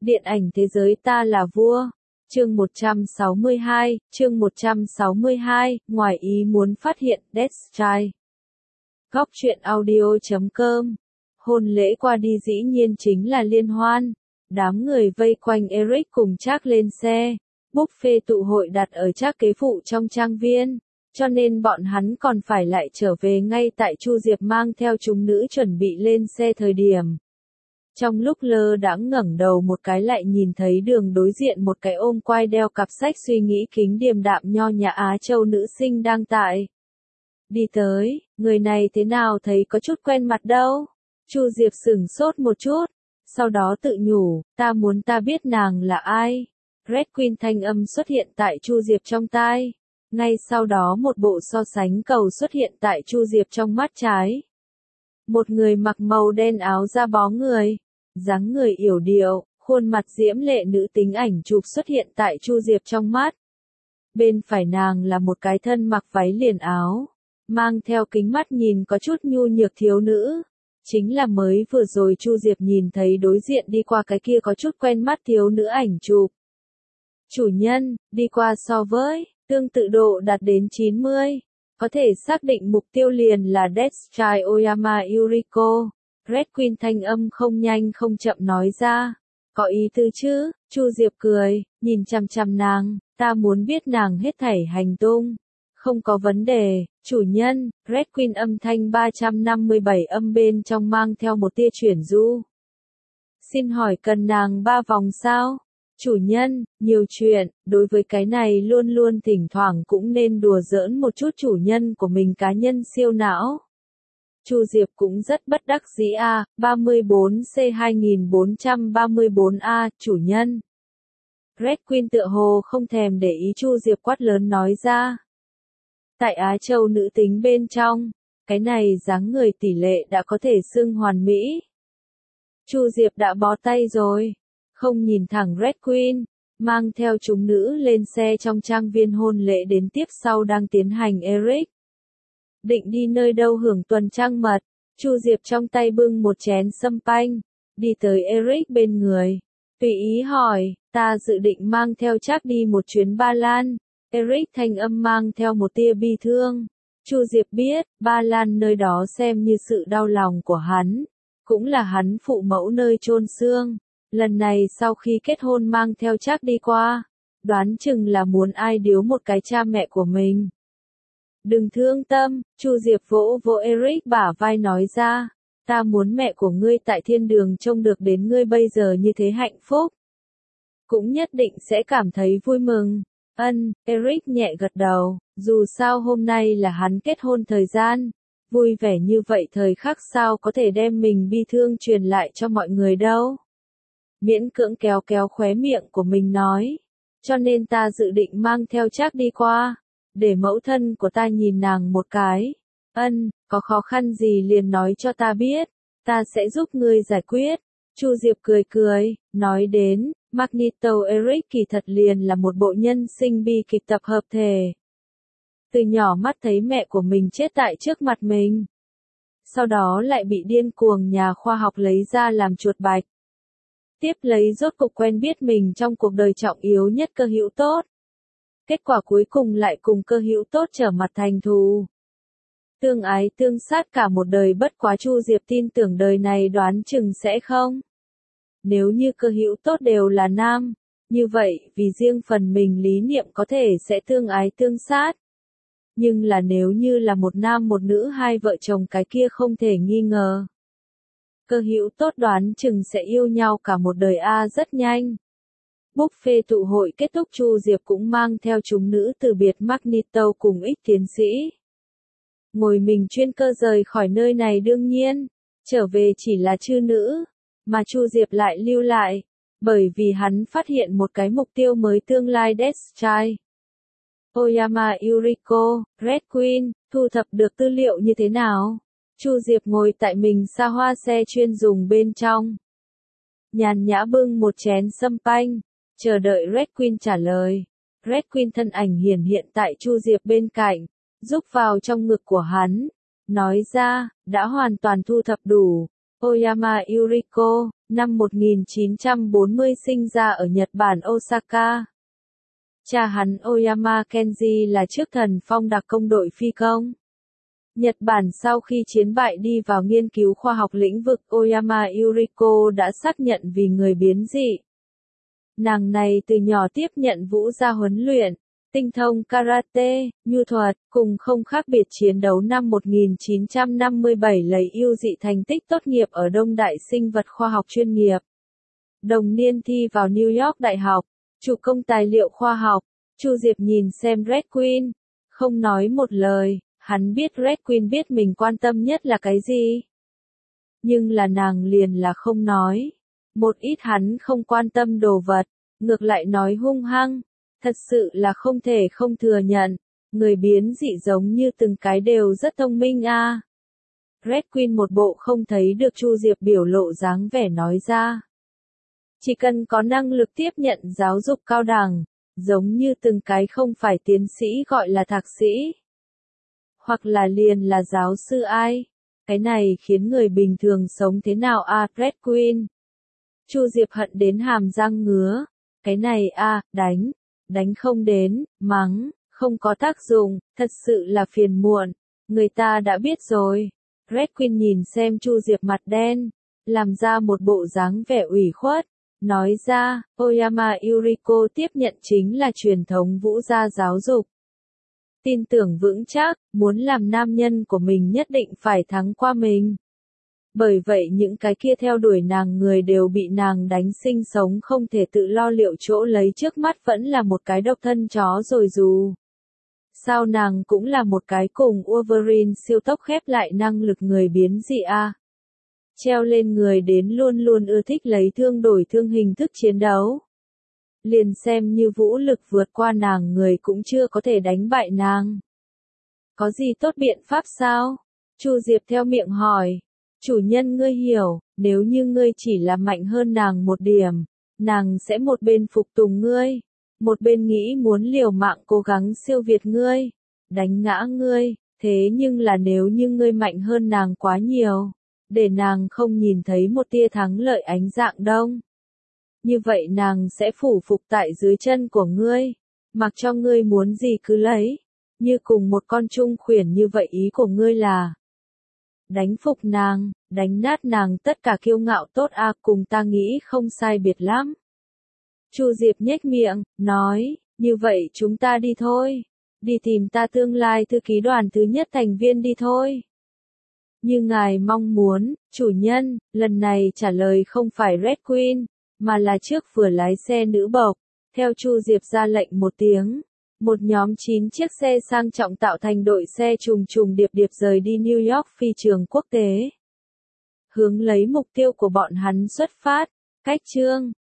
Điện ảnh thế giới ta là vua. Chương 162, ngoài ý muốn phát hiện Deathstrike. Góc truyện audio.com. Hôn lễ qua đi dĩ nhiên chính là liên hoan. Đám người vây quanh Eric cùng Trác lên xe. Buffet tụ hội đặt ở Trác kế phụ trong trang viên, cho nên bọn hắn còn phải lại trở về ngay tại Chu Diệp mang theo chúng nữ chuẩn bị lên xe thời điểm. Trong lúc lơ đãng ngẩng đầu một cái lại nhìn thấy đường đối diện một cái ôm quai đeo cặp sách suy nghĩ kính điềm đạm nho nhã Á Châu nữ sinh đang tại. Đi tới, người này thế nào thấy có chút quen mặt đâu. Chu Diệp sửng sốt một chút, sau đó tự nhủ, ta biết nàng là ai. Red Queen thanh âm xuất hiện tại Chu Diệp trong tai. Ngay sau đó một bộ so sánh cầu xuất hiện tại Chu Diệp trong mắt trái. Một người mặc màu đen áo da bó người, dáng người yểu điệu, khuôn mặt diễm lệ nữ tính ảnh chụp xuất hiện tại Chu Diệp trong mắt. Bên phải nàng là một cái thân mặc váy liền áo, mang theo kính mắt nhìn có chút nhu nhược thiếu nữ. Chính là mới vừa rồi Chu Diệp nhìn thấy đối diện đi qua cái kia có chút quen mắt thiếu nữ ảnh chụp. Chủ nhân, đi qua so với, tương tự độ đạt đến 90. Có thể xác định mục tiêu liền là Deathstrike Oyama Yuriko. Red Queen thanh âm không nhanh không chậm nói ra. Có ý tư chứ? Chu Diệp cười, nhìn chằm chằm nàng, ta muốn biết nàng hết thảy hành tung. Không có vấn đề, chủ nhân. Red Queen âm thanh 357 âm bên trong mang theo một tia chuyển du. Xin hỏi cần nàng 3 vòng sao? Chủ nhân, nhiều chuyện, đối với cái này luôn luôn thỉnh thoảng cũng nên đùa giỡn một chút chủ nhân của mình cá nhân siêu não. Chu Diệp cũng rất bất đắc dĩ a, 34C2434A, chủ nhân. Red Queen tựa hồ không thèm để ý Chu Diệp quát lớn nói ra. Tại Á Châu nữ tính bên trong, cái này dáng người tỷ lệ đã có thể xưng hoàn mỹ. Chu Diệp đã bó tay rồi. Không nhìn thẳng Red Queen, mang theo chúng nữ lên xe trong trang viên hôn lễ đến tiếp sau đang tiến hành Eric. Định đi nơi đâu hưởng tuần trăng mật, Chu Diệp trong tay bưng một chén sâm panh, đi tới Eric bên người, tùy ý hỏi, ta dự định mang theo Trác đi một chuyến Ba Lan. Eric thanh âm mang theo một tia bi thương. Chu Diệp biết, Ba Lan nơi đó xem như sự đau lòng của hắn, cũng là hắn phụ mẫu nơi chôn xương. Lần này sau khi kết hôn mang theo Trác đi qua, đoán chừng là muốn ai điếu một cái cha mẹ của mình. Đừng thương tâm, Chu Diệp vỗ vỗ Eric bả vai nói ra, ta muốn mẹ của ngươi tại thiên đường trông được đến ngươi bây giờ như thế hạnh phúc. Cũng nhất định sẽ cảm thấy vui mừng. Eric nhẹ gật đầu, dù sao hôm nay là hắn kết hôn thời gian, vui vẻ như vậy thời khắc sao có thể đem mình bi thương truyền lại cho mọi người đâu. Miễn cưỡng kéo kéo khóe miệng của mình nói, cho nên ta dự định mang theo Trác đi qua, để mẫu thân của ta nhìn nàng một cái. Có khó khăn gì liền nói cho ta biết, ta sẽ giúp ngươi giải quyết. Chu Diệp cười cười, nói đến, Magneto Eric kỳ thật liền là một bộ nhân sinh bi kịch tập hợp thể. Từ nhỏ mắt thấy mẹ của mình chết tại trước mặt mình. Sau đó lại bị điên cuồng nhà khoa học lấy ra làm chuột bạch. Tiếp lấy rốt cục quen biết mình trong cuộc đời trọng yếu nhất cơ hữu tốt. Kết quả cuối cùng lại cùng cơ hữu tốt trở mặt thành thù. Tương ái tương sát cả một đời bất quá Chu Diệp tin tưởng đời này đoán chừng sẽ không. Nếu như cơ hữu tốt đều là nam, như vậy vì riêng phần mình lý niệm có thể sẽ tương ái tương sát. Nhưng là nếu như là một nam một nữ hai vợ chồng cái kia không thể nghi ngờ. Cơ hữu tốt đoán chừng sẽ yêu nhau cả một đời rất nhanh. Buffet tụ hội kết thúc Chu Diệp cũng mang theo chúng nữ từ biệt Magneto cùng X tiến sĩ. Ngồi mình chuyên cơ rời khỏi nơi này đương nhiên, trở về chỉ là chư nữ, mà Chu Diệp lại lưu lại, bởi vì hắn phát hiện một cái mục tiêu mới tương lai Deathstrike. Oyama Yuriko, Red Queen, thu thập được tư liệu như thế nào? Chu Diệp ngồi tại mình xa hoa xe chuyên dùng bên trong. Nhàn nhã bưng một chén sâm panh, chờ đợi Red Queen trả lời. Red Queen thân ảnh hiển hiện tại Chu Diệp bên cạnh, giúp vào trong ngực của hắn. Nói ra, đã hoàn toàn thu thập đủ. Oyama Yuriko, năm 1940 sinh ra ở Nhật Bản Osaka. Cha hắn Oyama Kenji là chức thần phong đặc công đội phi công. Nhật Bản sau khi chiến bại đi vào nghiên cứu khoa học lĩnh vực, Oyama Yuriko đã xác nhận vì người biến dị. Nàng này từ nhỏ tiếp nhận vũ gia huấn luyện, tinh thông karate, nhu thuật, cùng không khác biệt chiến đấu. Năm 1957 lấy ưu dị thành tích tốt nghiệp ở Đông Đại sinh vật khoa học chuyên nghiệp. Đồng niên thi vào New York Đại học, chủ công tài liệu khoa học. Chu Diệp nhìn xem Red Queen, không nói một lời, hắn biết Red Queen biết mình quan tâm nhất là cái gì. Nhưng là nàng liền là không nói. Một ít hắn không quan tâm đồ vật, ngược lại nói hung hăng. Thật sự là không thể không thừa nhận, người biến dị giống như từng cái đều rất thông minh a. Red Queen một bộ không thấy được Chu Diệp biểu lộ dáng vẻ nói ra. Chỉ cần có năng lực tiếp nhận giáo dục cao đẳng, giống như từng cái không phải tiến sĩ gọi là thạc sĩ, hoặc là liền là giáo sư ai. Cái này khiến người bình thường sống thế nào a? Red Queen. Chu Diệp hận đến hàm răng ngứa. Cái này a, đánh không đến, mắng, không có tác dụng, thật sự là phiền muộn. Người ta đã biết rồi. Red Queen nhìn xem Chu Diệp mặt đen, làm ra một bộ dáng vẻ ủy khuất, nói ra, Oyama Yuriko tiếp nhận chính là truyền thống vũ gia giáo dục. Tin tưởng vững chắc, muốn làm nam nhân của mình nhất định phải thắng qua mình. Bởi vậy những cái kia theo đuổi nàng người đều bị nàng đánh sinh sống không thể tự lo liệu, chỗ lấy trước mắt vẫn là một cái độc thân chó rồi dù. Sao nàng cũng là một cái cùng Wolverine siêu tốc khép lại năng lực người biến dị a. Treo lên người đến luôn luôn ưa thích lấy thương đổi thương hình thức chiến đấu. Liền xem như vũ lực vượt qua nàng người cũng chưa có thể đánh bại nàng. Có gì tốt biện pháp sao? Chu Diệp theo miệng hỏi. Chủ nhân ngươi hiểu, nếu như ngươi chỉ là mạnh hơn nàng một điểm, nàng sẽ một bên phục tùng ngươi, một bên nghĩ muốn liều mạng cố gắng siêu việt ngươi, đánh ngã ngươi, thế nhưng là nếu như ngươi mạnh hơn nàng quá nhiều, để nàng không nhìn thấy một tia thắng lợi ánh dạng đông. Như vậy nàng sẽ phủ phục tại dưới chân của ngươi, mặc cho ngươi muốn gì cứ lấy, như cùng một con trung khuyển như vậy. Ý của ngươi là đánh phục nàng, đánh nát nàng tất cả kiêu ngạo tốt a, cùng ta nghĩ không sai biệt lắm. Chu Diệp nhếch miệng, nói, như vậy chúng ta đi thôi, đi tìm ta tương lai thư ký đoàn thứ nhất thành viên đi thôi. Như ngài mong muốn, chủ nhân, lần này trả lời không phải Red Queen, mà là trước vừa lái xe nữ bộc. Theo Chu Diệp ra lệnh một tiếng, một nhóm 9 chiếc xe sang trọng tạo thành đội xe trùng trùng điệp điệp rời đi New York phi trường quốc tế. Hướng lấy mục tiêu của bọn hắn xuất phát, cách chương